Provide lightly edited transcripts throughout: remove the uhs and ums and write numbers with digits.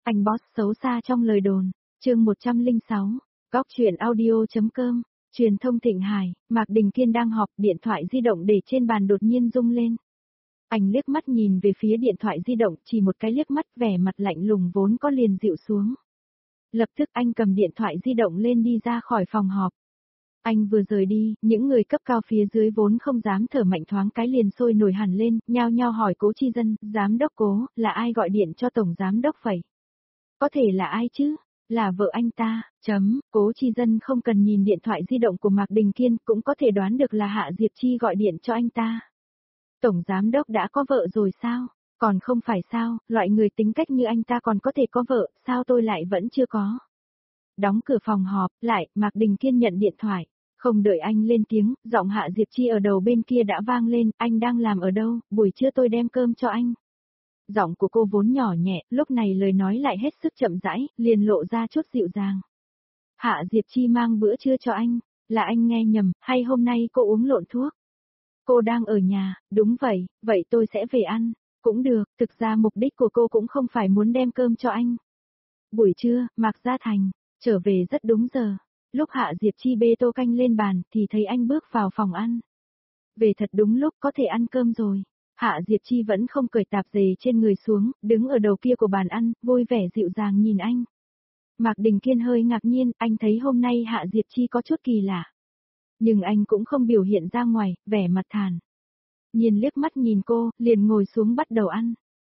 Anh boss xấu xa trong lời đồn, chương 106, góc truyện audio.com, truyền thông Thịnh Hải, Mạc Đình Kiên đang họp, điện thoại di động để trên bàn đột nhiên rung lên. Anh liếc mắt nhìn về phía điện thoại di động, chỉ một cái liếc mắt, vẻ mặt lạnh lùng vốn có liền dịu xuống. Lập tức anh cầm điện thoại di động lên đi ra khỏi phòng họp. Anh vừa rời đi, những người cấp cao phía dưới vốn không dám thở mạnh thoáng cái liền sôi nổi hẳn lên, nhao nhao hỏi Cố Chi Dân, giám đốc Cố, là ai gọi điện cho tổng giám đốc vậy? Có thể là ai chứ? Là vợ anh ta, Cố Chi Dân không cần nhìn điện thoại di động của Mạc Đình Kiên cũng có thể đoán được là Hạ Diệp Chi gọi điện cho anh ta. Tổng giám đốc đã có vợ rồi sao? Còn không phải sao, loại người tính cách như anh ta còn có thể có vợ, sao tôi lại vẫn chưa có? Đóng cửa phòng họp, lại, Mạc Đình Kiên nhận điện thoại. Không đợi anh lên tiếng, giọng Hạ Diệp Chi ở đầu bên kia đã vang lên, anh đang làm ở đâu, buổi trưa tôi đem cơm cho anh. Giọng của cô vốn nhỏ nhẹ, lúc này lời nói lại hết sức chậm rãi, liền lộ ra chút dịu dàng. Hạ Diệp Chi mang bữa trưa cho anh, là anh nghe nhầm, hay hôm nay cô uống lộn thuốc? Cô đang ở nhà, đúng vậy, vậy tôi sẽ về ăn. Cũng được, thực ra mục đích của cô cũng không phải muốn đem cơm cho anh. Buổi trưa, Mạc Gia Thành, trở về rất đúng giờ. Lúc Hạ Diệp Chi bê tô canh lên bàn, thì thấy anh bước vào phòng ăn. Về thật đúng lúc có thể ăn cơm rồi. Hạ Diệp Chi vẫn không cởi tạp dề trên người xuống, đứng ở đầu kia của bàn ăn, vui vẻ dịu dàng nhìn anh. Mạc Đình Kiên hơi ngạc nhiên, anh thấy hôm nay Hạ Diệp Chi có chút kỳ lạ. Nhưng anh cũng không biểu hiện ra ngoài, vẻ mặt thản. Nhìn liếc mắt nhìn cô, liền ngồi xuống bắt đầu ăn.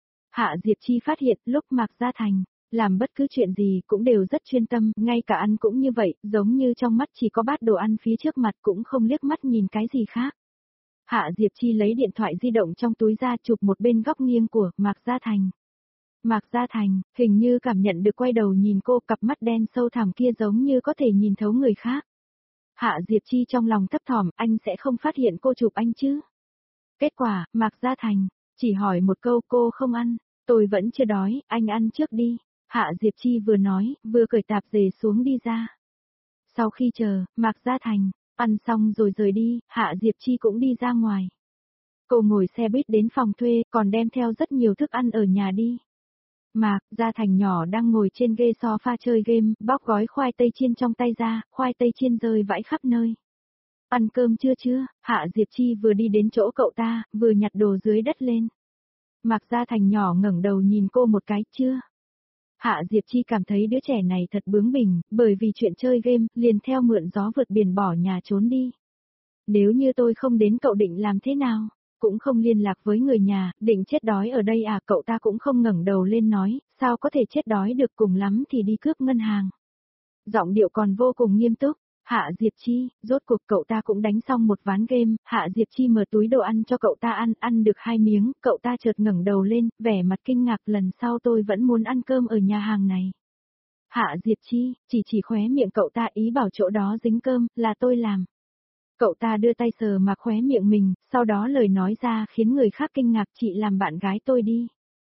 Hạ Diệp Chi phát hiện lúc Mạc Gia Thành làm bất cứ chuyện gì cũng đều rất chuyên tâm, ngay cả ăn cũng như vậy, giống như trong mắt chỉ có bát đồ ăn phía trước mặt cũng không liếc mắt nhìn cái gì khác. Hạ Diệp Chi lấy điện thoại di động trong túi ra chụp một bên góc nghiêng của Mạc Gia Thành. Mạc Gia Thành, hình như cảm nhận được quay đầu nhìn cô, cặp mắt đen sâu thẳm kia giống như có thể nhìn thấu người khác. Hạ Diệp Chi trong lòng thấp thỏm, anh sẽ không phát hiện cô chụp anh chứ? Kết quả, Mạc Gia Thành chỉ hỏi một câu, cô không ăn, tôi vẫn chưa đói, anh ăn trước đi. Hạ Diệp Chi vừa nói, vừa cởi tạp dề xuống đi ra. Sau khi chờ, Mạc Gia Thành ăn xong rồi rời đi, Hạ Diệp Chi cũng đi ra ngoài. Cô ngồi xe buýt đến phòng thuê, còn đem theo rất nhiều thức ăn ở nhà đi. Mạc Gia Thành nhỏ đang ngồi trên ghế sofa chơi game, bóc gói khoai tây chiên trong tay ra, khoai tây chiên rơi vãi khắp nơi. Ăn cơm chưa? Hạ Diệp Chi vừa đi đến chỗ cậu ta, vừa nhặt đồ dưới đất lên. Mạc Gia Thành nhỏ ngẩng đầu nhìn cô một cái, chưa? Hạ Diệp Chi cảm thấy đứa trẻ này thật bướng bỉnh, bởi vì chuyện chơi game, liền theo mượn gió vượt biển bỏ nhà trốn đi. Nếu như tôi không đến cậu định làm thế nào? Cũng không liên lạc với người nhà, định chết đói ở đây à? Cậu ta cũng không ngẩng đầu lên nói, sao có thể chết đói được, cùng lắm thì đi cướp ngân hàng. Giọng điệu còn vô cùng nghiêm túc. Hạ Diệp Chi, rốt cuộc cậu ta cũng đánh xong một ván game, Hạ Diệp Chi mở túi đồ ăn cho cậu ta ăn được 2 miếng, cậu ta chợt ngẩng đầu lên, vẻ mặt kinh ngạc, lần sau tôi vẫn muốn ăn cơm ở nhà hàng này. Hạ Diệp Chi, chỉ khóe miệng cậu ta, ý bảo chỗ đó dính cơm, là tôi làm. Cậu ta đưa tay sờ mà khóe miệng mình, sau đó lời nói ra khiến người khác kinh ngạc, chị làm bạn gái tôi đi.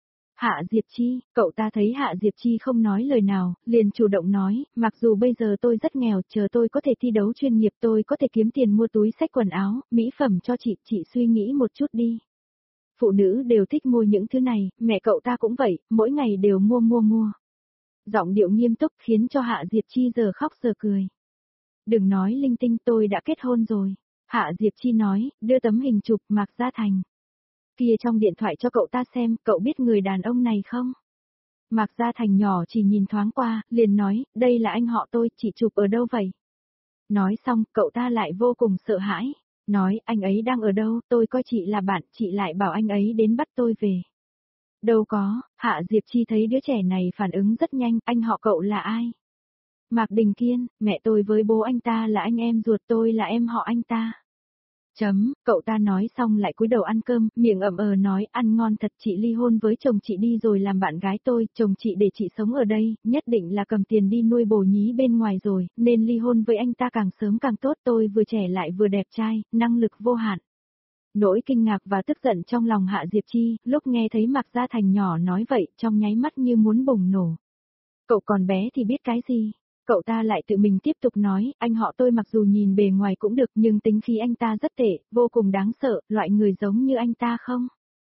Hạ Diệp Chi, cậu ta thấy Hạ Diệp Chi không nói lời nào, liền chủ động nói, mặc dù bây giờ tôi rất nghèo, chờ tôi có thể thi đấu chuyên nghiệp, tôi có thể kiếm tiền mua túi xách quần áo, mỹ phẩm cho chị suy nghĩ một chút đi. Phụ nữ đều thích mua những thứ này, mẹ cậu ta cũng vậy, mỗi ngày đều mua. Giọng điệu nghiêm túc khiến cho Hạ Diệp Chi giờ khóc giờ cười. Đừng nói linh tinh, tôi đã kết hôn rồi. Hạ Diệp Chi nói, đưa tấm hình chụp Mạc Gia Thành kia trong điện thoại cho cậu ta xem, cậu biết người đàn ông này không? Mạc Gia Thành nhỏ chỉ nhìn thoáng qua, liền nói, đây là anh họ tôi, chị chụp ở đâu vậy? Nói xong, cậu ta lại vô cùng sợ hãi, nói, anh ấy đang ở đâu, tôi coi chị là bạn, chị lại bảo anh ấy đến bắt tôi về. Đâu có, Hạ Diệp Chi thấy đứa trẻ này phản ứng rất nhanh, anh họ cậu là ai? Mạc Đình Kiên, mẹ tôi với bố anh ta là anh em ruột, tôi là em họ anh ta. Cậu ta nói xong lại cúi đầu ăn cơm, miệng ậm nói, ăn ngon thật, chị ly hôn với chồng chị đi rồi làm bạn gái tôi, chồng chị để chị sống ở đây, nhất định là cầm tiền đi nuôi bồ nhí bên ngoài rồi, nên ly hôn với anh ta càng sớm càng tốt, tôi vừa trẻ lại vừa đẹp trai, năng lực vô hạn. Nỗi kinh ngạc và tức giận trong lòng Hạ Diệp Chi, lúc nghe thấy Mạc Gia Thành nhỏ nói vậy, trong nháy mắt như muốn bùng nổ. Cậu còn bé thì biết cái gì? Cậu ta lại tự mình tiếp tục nói, anh họ tôi mặc dù nhìn bề ngoài cũng được nhưng tính khí anh ta rất tệ, vô cùng đáng sợ, loại người giống như anh ta không?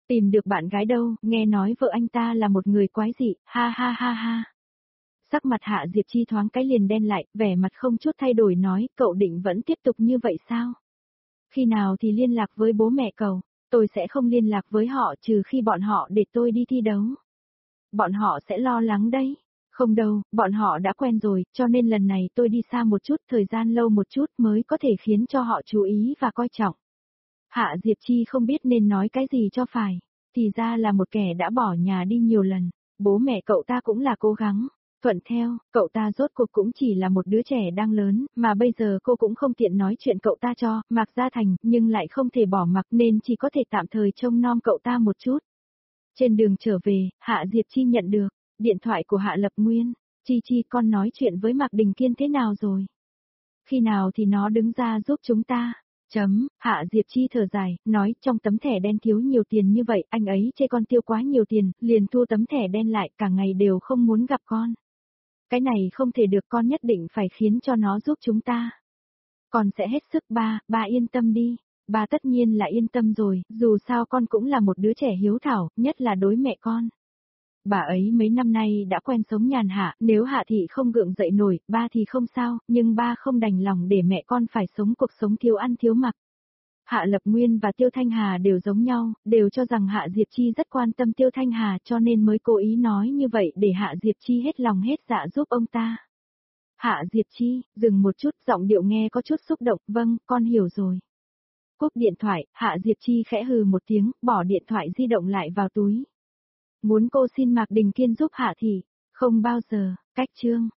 Tìm được bạn gái đâu, nghe nói vợ anh ta là một người quái dị, ha ha ha ha. Sắc mặt Hạ Diệp Chi thoáng cái liền đen lại, vẻ mặt không chút thay đổi nói, cậu định vẫn tiếp tục như vậy sao? Khi nào thì liên lạc với bố mẹ cậu, tôi sẽ không liên lạc với họ trừ khi bọn họ để tôi đi thi đấu. Bọn họ sẽ lo lắng đấy. Không đâu, bọn họ đã quen rồi, cho nên lần này tôi đi xa một chút, thời gian lâu một chút mới có thể khiến cho họ chú ý và coi trọng. Hạ Diệp Chi không biết nên nói cái gì cho phải, thì ra là một kẻ đã bỏ nhà đi nhiều lần, bố mẹ cậu ta cũng là cố gắng. Thuận theo, cậu ta rốt cuộc cũng chỉ là một đứa trẻ đang lớn, mà bây giờ cô cũng không tiện nói chuyện cậu ta cho Mạc Gia Thành, nhưng lại không thể bỏ mặc nên chỉ có thể tạm thời trông nom cậu ta một chút. Trên đường trở về, Hạ Diệp Chi nhận được điện thoại của Hạ Lập Nguyên. Chi Chi, con nói chuyện với Mạc Đình Kiên thế nào rồi? Khi nào thì nó đứng ra giúp chúng ta? Hạ Diệp Chi thở dài, nói trong tấm thẻ đen thiếu nhiều tiền như vậy, anh ấy chê con tiêu quá nhiều tiền, liền thu tấm thẻ đen lại, cả ngày đều không muốn gặp con. Cái này không thể được, con nhất định phải khiến cho nó giúp chúng ta. Con sẽ hết sức ba yên tâm đi. Ba tất nhiên là yên tâm rồi, dù sao con cũng là một đứa trẻ hiếu thảo, nhất là đối mẹ con. Bà ấy mấy năm nay đã quen sống nhàn hạ, nếu Hạ Thị không gượng dậy nổi, ba thì không sao, nhưng ba không đành lòng để mẹ con phải sống cuộc sống thiếu ăn thiếu mặc. Hạ Lập Nguyên và Tiêu Thanh Hà đều giống nhau, đều cho rằng Hạ Diệp Chi rất quan tâm Tiêu Thanh Hà cho nên mới cố ý nói như vậy để Hạ Diệp Chi hết lòng hết dạ giúp ông ta. Hạ Diệp Chi, dừng một chút, giọng điệu nghe có chút xúc động, vâng, con hiểu rồi. Cúp điện thoại, Hạ Diệp Chi khẽ hừ một tiếng, bỏ điện thoại di động lại vào túi. Muốn cô xin Mạc Đình Kiên giúp Hạ Thị? Không bao giờ, cách chương.